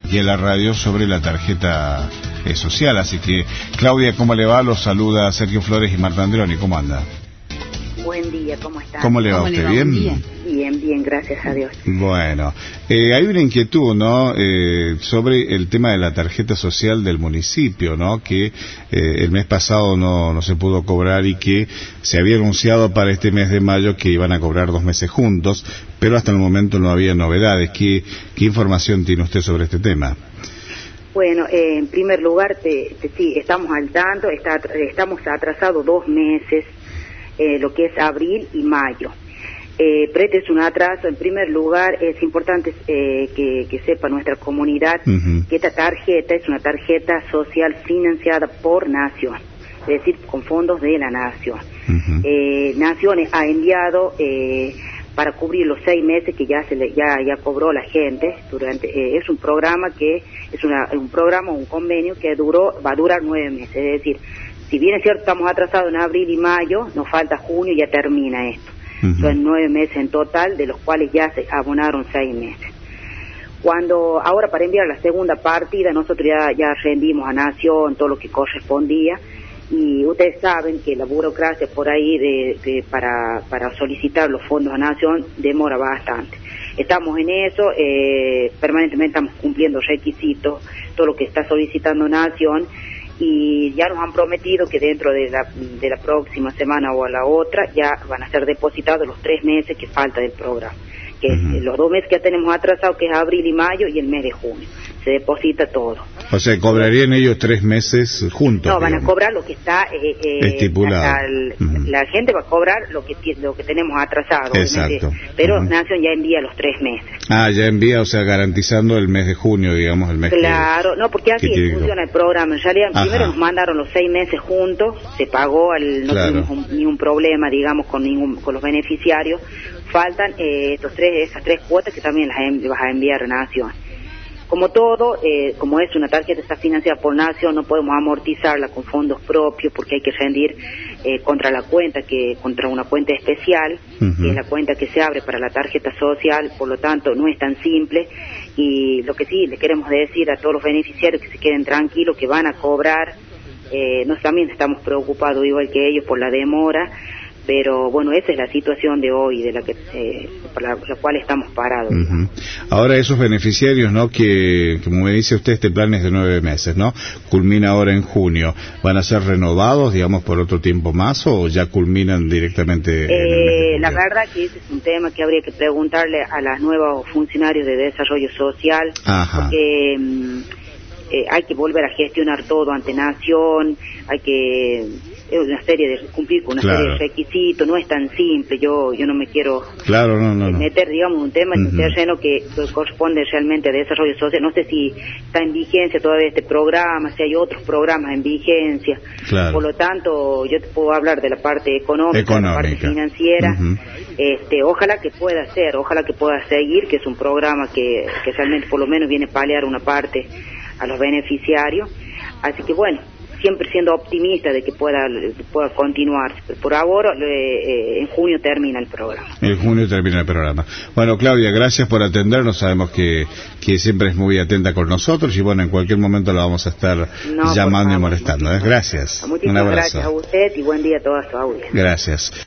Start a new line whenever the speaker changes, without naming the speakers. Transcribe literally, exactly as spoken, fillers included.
y en la radio sobre la tarjeta eh, social. Así que, Claudia, ¿cómo le va? Los saluda Sergio Flores y Marta Androni. ¿Cómo anda?
Buen día, ¿cómo está?
¿Cómo le va a usted? ¿Bien?
Bien, bien, bien, gracias a Dios.
Bueno, eh, hay una inquietud, ¿no?, eh, sobre el tema de la tarjeta social del municipio, ¿no?, que eh, el mes pasado no, no se pudo cobrar y que se había anunciado para este mes de mayo que iban a cobrar dos meses juntos, pero hasta el momento no había novedades. ¿Qué, qué información tiene usted sobre este tema?
Bueno, eh, en primer lugar, te, te, sí, estamos al tanto, está, estamos atrasados dos meses, eh, lo que es abril y mayo. Eh, pero este es un atraso. En primer lugar, es importante eh, que, que sepa nuestra comunidad uh-huh. que esta tarjeta es una tarjeta social financiada por Nación, es decir, con fondos de la Nación. Uh-huh. Eh, Nación ha enviado eh, para cubrir los seis meses que ya se le, ya ya cobró la gente. Durante eh, es un programa que es una, un programa, un convenio que duró va a durar nueve meses. Es decir, si bien es cierto estamos atrasados en abril y mayo, nos falta junio y ya termina esto. Uh-huh. Son nueve meses en total, de los cuales ya se abonaron seis meses. Cuando ahora para enviar la segunda partida, nosotros ya, ya rendimos a Nación todo lo que correspondía, y ustedes saben que la burocracia por ahí de, de para, para solicitar los fondos a Nación demora bastante. Estamos en eso, eh, permanentemente estamos cumpliendo requisitos, todo lo que está solicitando Nación, y ya nos han prometido que dentro de la, de la próxima semana o a la otra ya van a ser depositados los tres meses que falta del programa, que uh-huh. es los dos meses que ya tenemos atrasados, que es abril y mayo, y el mes de junio. Se deposita todo.
O sea, ¿cobrarían ellos tres meses juntos?
No, van digamos. a cobrar lo que está eh, eh,
estipulado.
La, la, uh-huh. la gente va a cobrar lo que lo que tenemos atrasado.
Exacto.
Pero uh-huh. Nación ya envía los tres meses.
Ah, ya envía, o sea, garantizando el mes de junio, digamos, el mes
Claro, que, no, porque así funciona el programa. En realidad, Ajá. primero nos mandaron los seis meses juntos, se pagó, al, no claro. tuvimos un, ningún problema, digamos, con ningún con los beneficiarios. Faltan eh, estos tres, esas tres cuotas que también las en, vas a enviar a Nación. Como todo, eh, como es una tarjeta está financiada por Nación, no podemos amortizarla con fondos propios porque hay que rendir eh, contra la cuenta, que contra una cuenta especial, uh-huh. que es la cuenta que se abre para la tarjeta social. Por lo tanto, no es tan simple. Y lo que sí le queremos decir a todos los beneficiarios, que se queden tranquilos, que van a cobrar. Eh, nosotros también estamos preocupados, igual que ellos, por la demora. Pero bueno, esa es la situación de hoy, de la que eh, por la, la cual estamos parados. Uh-huh.
Ahora esos beneficiarios, ¿no?, que como me dice usted, este plan es de nueve meses, ¿no? Culmina ahora en junio. ¿Van a ser renovados, digamos, por otro tiempo más o ya culminan directamente?
Eh, en el mes de la verdad que ese es un tema que habría que preguntarle a los nuevos funcionarios de desarrollo social.
Ajá.
Porque eh, hay que volver a gestionar todo ante Nación, hay que una serie de cumplir con una claro. serie de requisitos, no es tan simple. Yo yo no me quiero
claro, no, no, no.
meter, digamos, un tema en uh-huh. un terreno que corresponde realmente a desarrollo social. No sé si está en vigencia todavía este programa, si hay otros programas en vigencia.
Claro.
Por lo tanto, yo te puedo hablar de la parte económica,
económica.
de la parte financiera.
Uh-huh.
Este, ojalá que pueda ser, ojalá que pueda seguir, que es un programa que, que realmente por lo menos viene a paliar una parte a los beneficiarios. Así que bueno, siempre siendo optimista de que pueda pueda continuar. Por ahora, eh, en junio termina el programa.
En junio termina el programa. Bueno, Claudia, gracias por atendernos. Sabemos que, que siempre es muy atenta con nosotros y bueno, en cualquier momento la vamos a estar no, llamando favor, y molestando. ¿eh? Gracias.
Muchísimas gracias a usted y buen día a toda su audiencia.
Gracias.